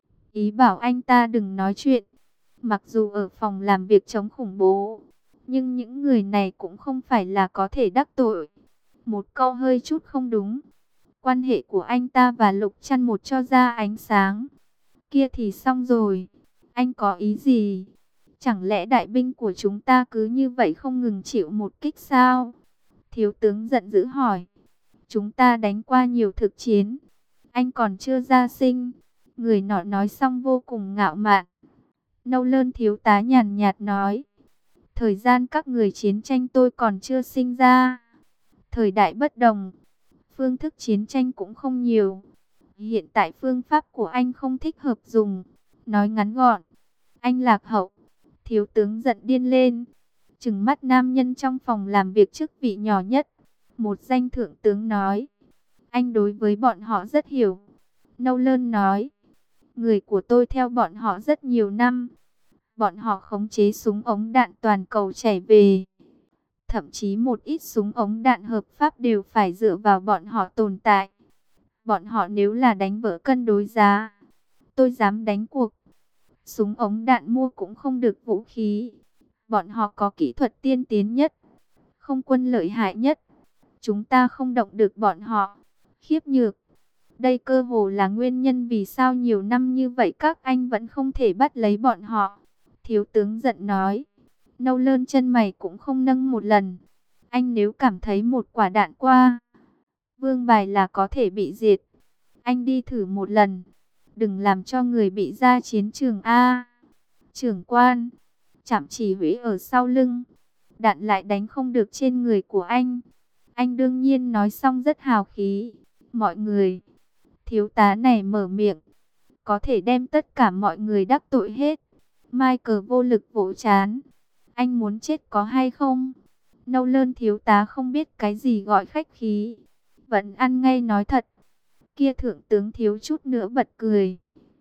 ý bảo anh ta đừng nói chuyện. Mặc dù ở phòng làm việc chống khủng bố, nhưng những người này cũng không phải là có thể đắc tội. Một câu hơi chút không đúng, quan hệ của anh ta và Lục Trăn một cho ra ánh sáng, kia thì xong rồi. Anh có ý gì? Chẳng lẽ đại binh của chúng ta cứ như vậy không ngừng chịu một kích sao? Thiếu tướng giận dữ hỏi. Chúng ta đánh qua nhiều thực chiến, anh còn chưa ra sinh. Người nọ nói xong vô cùng ngạo mạn. Nâu Lơn thiếu tá nhàn nhạt nói, thời gian các người chiến tranh tôi còn chưa sinh ra. Thời đại bất đồng, phương thức chiến tranh cũng không nhiều. Hiện tại phương pháp của anh không thích hợp dùng. Nói ngắn gọn, anh lạc hậu. Thiếu tướng giận điên lên, trừng mắt nam nhân trong phòng làm việc chức vị nhỏ nhất. Một danh thượng tướng nói, anh đối với bọn họ rất hiểu. Nâu Lơn nói, người của tôi theo bọn họ rất nhiều năm. Bọn họ khống chế súng ống đạn toàn cầu chảy về. Thậm chí một ít súng ống đạn hợp pháp đều phải dựa vào bọn họ tồn tại. Bọn họ nếu là đánh vỡ cân đối giá, tôi dám đánh cuộc. Súng ống đạn mua cũng không được vũ khí. Bọn họ có kỹ thuật tiên tiến nhất, không quân lợi hại nhất. Chúng ta không động được bọn họ. Khiếp nhược. Đây cơ hồ là nguyên nhân vì sao nhiều năm như vậy các anh vẫn không thể bắt lấy bọn họ. Thiếu tướng giận nói. Nâu Lơn chân mày cũng không nâng một lần. Anh nếu cảm thấy một quả đạn qua vương bài là có thể bị diệt, anh đi thử một lần. Đừng làm cho người bị ra chiến trường A. Trưởng quan, trạm chỉ huy ở sau lưng, đạn lại đánh không được trên người của anh. Anh đương nhiên nói xong rất hào khí. Mọi người, thiếu tá này mở miệng, có thể đem tất cả mọi người đắc tội hết. Michael vô lực vỗ chán. Anh muốn chết có hay không? Nâu Lơn thiếu tá không biết cái gì gọi khách khí, vẫn ăn ngay nói thật. Kia thượng tướng thiếu chút nữa bật cười.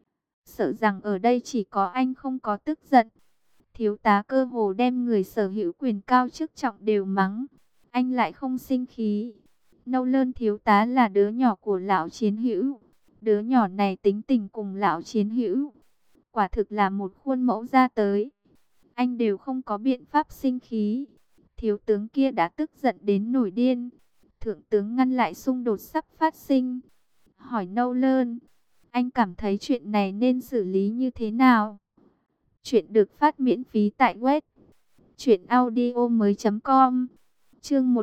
Sợ rằng ở đây chỉ có anh không có tức giận. Thiếu tá cơ hồ đem người sở hữu quyền cao chức trọng đều mắng. Anh lại không sinh khí. Nâu Lơn thiếu tá là đứa nhỏ của lão chiến hữu. Đứa nhỏ này tính tình cùng lão chiến hữu quả thực là một khuôn mẫu ra tới. anh đều không có biện pháp sinh khí. Thiếu tướng kia đã tức giận đến nổi điên. Thượng tướng ngăn lại xung đột sắp phát sinh. Hỏi Nolan, anh cảm thấy chuyện này nên xử lý như thế nào? Chuyện được phát miễn phí tại web truyệnaudiomoi.com. Chương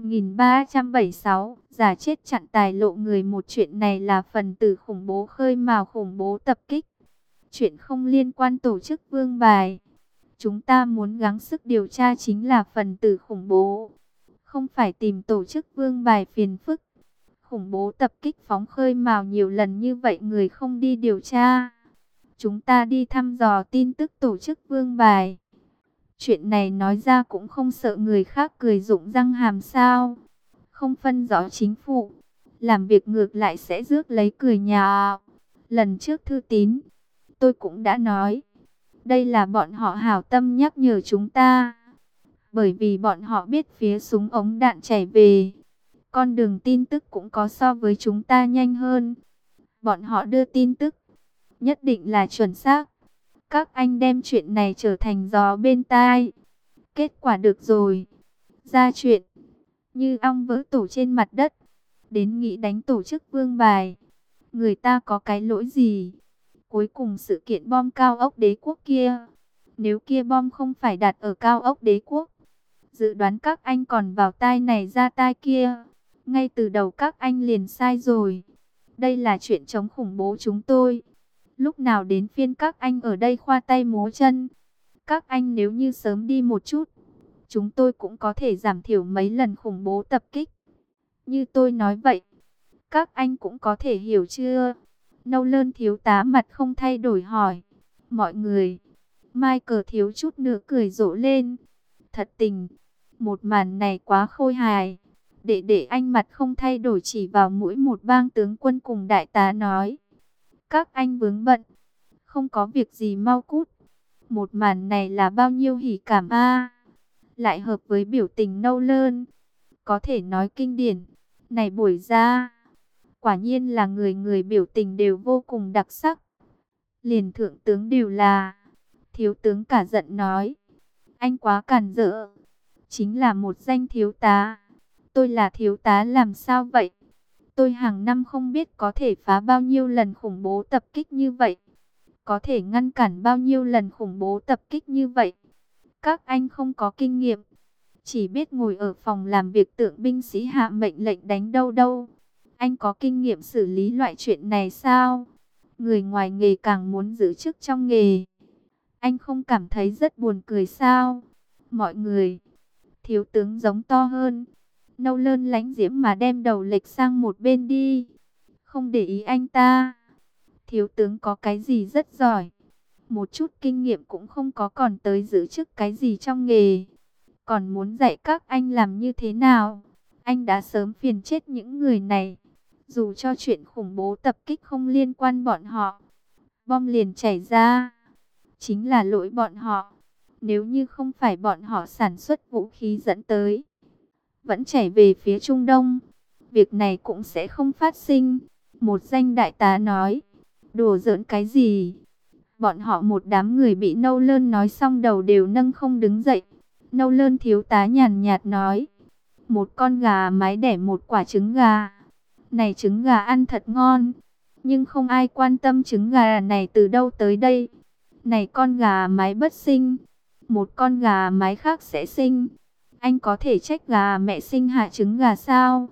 1376, giả chết chặn tài lộ người. Một chuyện này là phần tử khủng bố khơi mào khủng bố tập kích. Chuyện không liên quan tổ chức Vương Bài. Chúng ta muốn gắng sức điều tra chính là phần tử khủng bố, không phải tìm tổ chức Vương Bài phiền phức. Khủng bố tập kích phóng khơi mào nhiều lần như vậy người không đi điều tra. Chúng ta đi thăm dò tin tức tổ chức Vương Bài. Chuyện này nói ra cũng không sợ người khác cười rụng răng hàm sao. Không phân rõ chính phủ, làm việc ngược lại sẽ rước lấy cười nhạo. Lần trước thư tín, tôi cũng đã nói, đây là bọn họ hảo tâm nhắc nhở chúng ta. Bởi vì bọn họ biết phía súng ống đạn chảy về, con đường tin tức cũng có so với chúng ta nhanh hơn. Bọn họ đưa tin tức, nhất định là chuẩn xác. Các anh đem chuyện này trở thành gió bên tai. Kết quả được rồi. Ra chuyện, như ong vỡ tổ trên mặt đất. Đến nghĩ đánh tổ chức Vương Bài. Người ta có cái lỗi gì? Cuối cùng sự kiện bom cao ốc Đế Quốc kia, nếu kia bom không phải đặt ở cao ốc Đế Quốc, dự đoán các anh còn vào tai này ra tai kia. Ngay từ đầu các anh liền sai rồi. Đây là chuyện chống khủng bố chúng tôi. Lúc nào đến phiên các anh ở đây khoa tay múa chân. Các anh nếu như sớm đi một chút, chúng tôi cũng có thể giảm thiểu mấy lần khủng bố tập kích. Như tôi nói vậy, các anh cũng có thể hiểu chưa? Nolan thiếu tá mặt không thay đổi hỏi. Mọi người. Michael thiếu chút nữa cười rộ lên. Thật tình, một màn này quá khôi hài. Để anh mặt không thay đổi chỉ vào mũi một bang tướng quân cùng đại tá nói. Các anh vướng bận, không có việc gì mau cút. Một màn này là bao nhiêu hỉ cảm a. Lại hợp với biểu tình Nolan, có thể nói kinh điển. Này buổi ra, quả nhiên là người người biểu tình đều vô cùng đặc sắc. Liền thượng tướng đều là. Thiếu tướng cả giận nói, anh quá càn rỡ. Chính là một danh thiếu tá. Tôi là thiếu tá làm sao vậy? Tôi hàng năm không biết có thể phá bao nhiêu lần khủng bố tập kích như vậy. Có thể ngăn cản bao nhiêu lần khủng bố tập kích như vậy. Các anh không có kinh nghiệm, chỉ biết ngồi ở phòng làm việc tượng binh sĩ hạ mệnh lệnh đánh đâu đâu. Anh có kinh nghiệm xử lý loại chuyện này sao? Người ngoài nghề càng muốn giữ chức trong nghề. Anh không cảm thấy rất buồn cười sao? Mọi người, thiếu tướng giống to hơn. Nolan lánh diễm mà đem đầu lệch sang một bên đi. Không để ý anh ta. Thiếu tướng có cái gì rất giỏi, một chút kinh nghiệm cũng không có, còn tới giữ chức cái gì trong nghề. Còn muốn dạy các anh làm như thế nào? Anh đã sớm phiền chết những người này. Dù cho chuyện khủng bố tập kích không liên quan bọn họ, bom liền chảy ra, chính là lỗi bọn họ. Nếu như không phải bọn họ sản xuất vũ khí dẫn tới, vẫn chảy về phía Trung Đông, việc này cũng sẽ không phát sinh. Một danh đại tá nói, đùa giỡn cái gì? Bọn họ một đám người bị Nolan nói xong đầu đều nâng không đứng dậy. Nolan thiếu tá nhàn nhạt nói, một con gà mái đẻ một quả trứng gà. Này trứng gà ăn thật ngon, nhưng không ai quan tâm trứng gà này từ đâu tới đây. Này con gà mái bất sinh, một con gà mái khác sẽ sinh. Anh có thể trách gà mẹ sinh hạ trứng gà sao?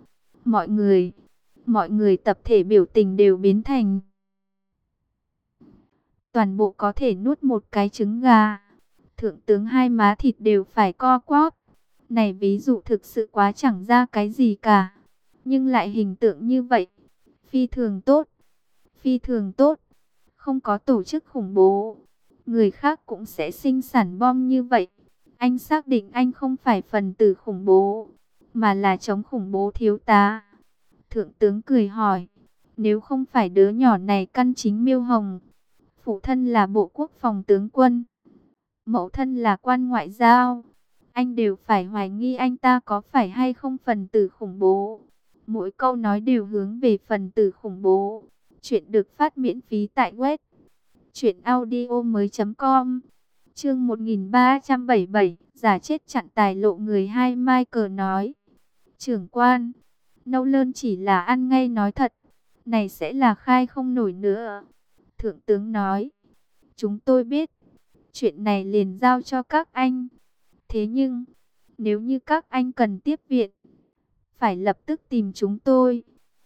Mọi người tập thể biểu tình đều biến thành toàn bộ có thể nuốt một cái trứng gà. Thượng tướng hai má thịt đều phải co quắp. Này ví dụ thực sự quá chẳng ra cái gì cả, nhưng lại hình tượng như vậy. Phi thường tốt, phi thường tốt. Không có tổ chức khủng bố, người khác cũng sẽ sinh sản bom như vậy. Anh xác định anh không phải phần tử khủng bố, mà là chống khủng bố thiếu tá. Thượng tướng cười hỏi, nếu không phải đứa nhỏ này căn chính Miêu Hồng, phụ thân là Bộ Quốc phòng tướng quân, mẫu thân là quan ngoại giao, anh đều phải hoài nghi anh ta có phải hay không phần tử khủng bố. Mỗi câu nói đều hướng về phần tử khủng bố. Chuyện được phát miễn phí tại web truyệnaudiomoi.com. Chương 1377, giả chết chặn tài lộ người hai. Michael nói, trưởng quan, nâu lơn chỉ là ăn ngay nói thật, này sẽ là khai không nổi nữa. Thượng tướng nói, chúng tôi biết, chuyện này liền giao cho các anh. Thế nhưng, nếu như các anh cần tiếp viện, phải lập tức tìm chúng tôi.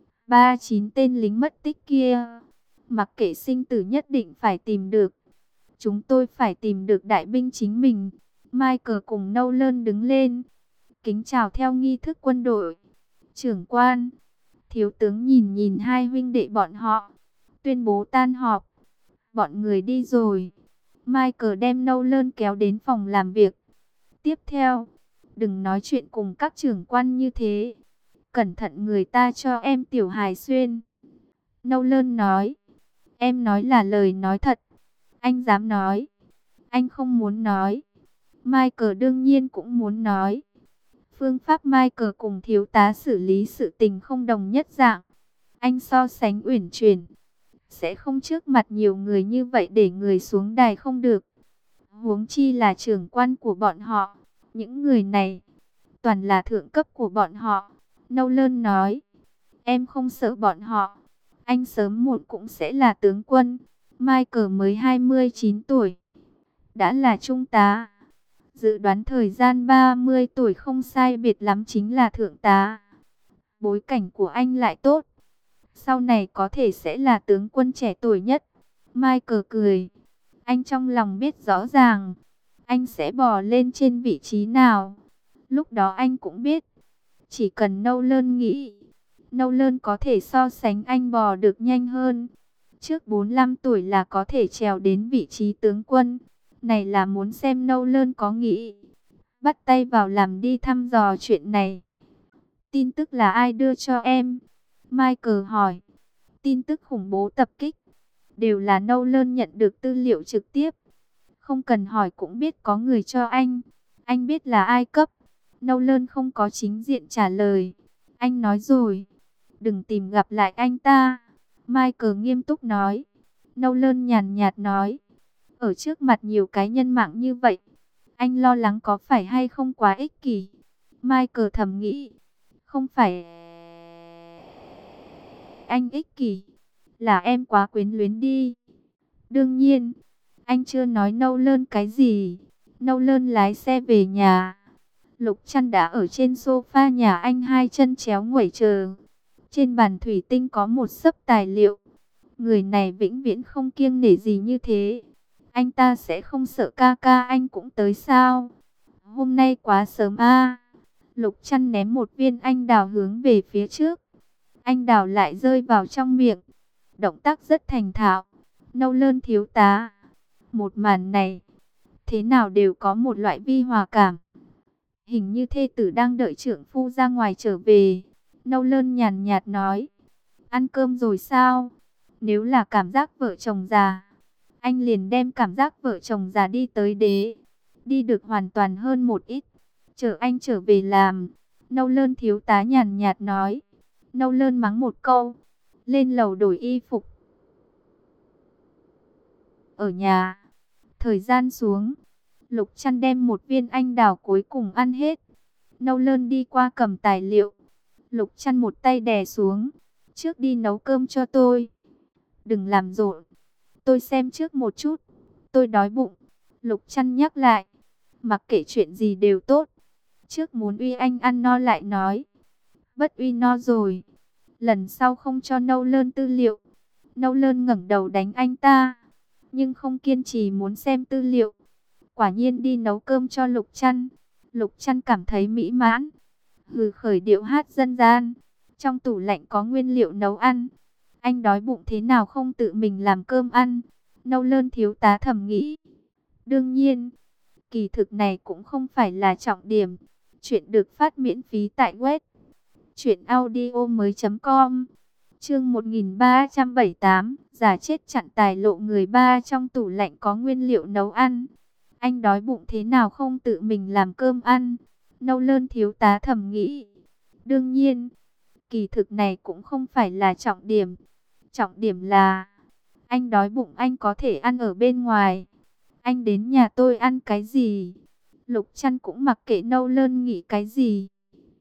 39 tên lính mất tích kia, mặc kệ sinh tử nhất định phải tìm được. Chúng tôi phải tìm được đại binh chính mình. Michael cùng Nolan đứng lên, kính chào theo nghi thức quân đội. Trưởng quan, thiếu tướng nhìn nhìn hai huynh đệ bọn họ, tuyên bố tan họp. Bọn người đi rồi. Michael đem Nolan kéo đến phòng làm việc. Tiếp theo, đừng nói chuyện cùng các trưởng quan như thế. Cẩn thận người ta cho em tiểu hài xuyên. Nolan nói, em nói là lời nói thật. Anh dám nói. Anh không muốn nói. Michael đương nhiên cũng muốn nói. Phương pháp Michael cùng thiếu tá xử lý sự tình không đồng nhất dạng. Anh so sánh uyển chuyển, sẽ không trước mặt nhiều người như vậy để người xuống đài không được. Huống chi là trưởng quan của bọn họ. Những người này toàn là thượng cấp của bọn họ. Nolan nói, em không sợ bọn họ. Anh sớm muộn cũng sẽ là tướng quân. Michael mới 29 tuổi, đã là trung tá. Dự đoán thời gian 30 tuổi không sai biệt lắm chính là thượng tá. Bối cảnh của anh lại tốt, sau này có thể sẽ là tướng quân trẻ tuổi nhất. Michael cười. Anh trong lòng biết rõ ràng, anh sẽ bò lên trên vị trí nào. Lúc đó anh cũng biết, chỉ cần Nolan nghĩ, Nolan có thể so sánh anh bò được nhanh hơn. Trước 45 tuổi là có thể trèo đến vị trí tướng quân. Này là muốn xem Nolan có nghĩ bắt tay vào làm đi thăm dò chuyện này. Tin tức là ai đưa cho em? Michael hỏi. Tin tức khủng bố tập kích, đều là Nolan nhận được tư liệu trực tiếp. Không cần hỏi cũng biết có người cho anh. Anh biết là ai cấp. Nolan không có chính diện trả lời. Anh nói rồi, đừng tìm gặp lại anh ta. Michael nghiêm túc nói. Nolan nhàn nhạt nói, ở trước mặt nhiều cái nhân mạng như vậy, anh lo lắng có phải hay không quá ích kỷ. Michael thầm nghĩ, không phải anh ích kỷ, là em quá quyến luyến đi. Đương nhiên, anh chưa nói Nolan cái gì. Nolan lái xe về nhà. Lục Trăn đã ở trên sofa nhà anh, hai chân chéo nguẩy chờ. Trên bàn thủy tinh có một xấp tài liệu. Người này vĩnh viễn không kiêng nể gì như thế. Anh ta sẽ không sợ ca ca anh cũng tới sao? Hôm nay quá sớm a. Lục Trăn ném một viên anh đào hướng về phía trước. Anh đào lại rơi vào trong miệng. Động tác rất thành thạo. Nolan thiếu tá. Một màn này, thế nào đều có một loại vi hòa cảm. Hình như thê tử đang đợi trưởng phu ra ngoài trở về. Nolan nhàn nhạt nói, ăn cơm rồi sao? Nếu là cảm giác vợ chồng già, anh liền đem cảm giác vợ chồng già đi tới đế. Đi được hoàn toàn hơn một ít. Chờ anh trở về làm. Nolan thiếu tá nhàn nhạt nói. Nolan mắng một câu, lên lầu đổi y phục. Ở nhà, thời gian xuống, Lục Trăn đem một viên anh đào cuối cùng ăn hết. Nolan đi qua cầm tài liệu. Lục Trăn một tay đè xuống. Trước đi nấu cơm cho tôi. Đừng làm rộn. Tôi xem trước một chút. Tôi đói bụng. Lục Trăn nhắc lại. Mặc kệ chuyện gì đều tốt. Trước muốn uy anh ăn no lại nói. Bất uy no rồi. Lần sau không cho Nolan tư liệu. Nolan ngẩng đầu đánh anh ta, nhưng không kiên trì muốn xem tư liệu. Quả nhiên đi nấu cơm cho Lục Trăn. Lục Trăn cảm thấy mỹ mãn. Hừ khởi điệu hát dân gian. Trong tủ lạnh có nguyên liệu nấu ăn. Anh đói bụng thế nào không tự mình làm cơm ăn? Nolan thiếu tá thầm nghĩ. Đương nhiên, kỳ thực này cũng không phải là trọng điểm. Chuyện được phát miễn phí tại web truyệnaudiomoi.com. Chương 1378, giả chết chặn tài lộ người ba. Trong tủ lạnh có nguyên liệu nấu ăn. Anh đói bụng thế nào không tự mình làm cơm ăn? Nolan thiếu tá thầm nghĩ. Đương nhiên, kỳ thực này cũng không phải là trọng điểm. Trọng điểm là, anh đói bụng anh có thể ăn ở bên ngoài. anh đến nhà tôi ăn cái gì? Lục Trăn cũng mặc kệ Nâu Lơn nghĩ cái gì,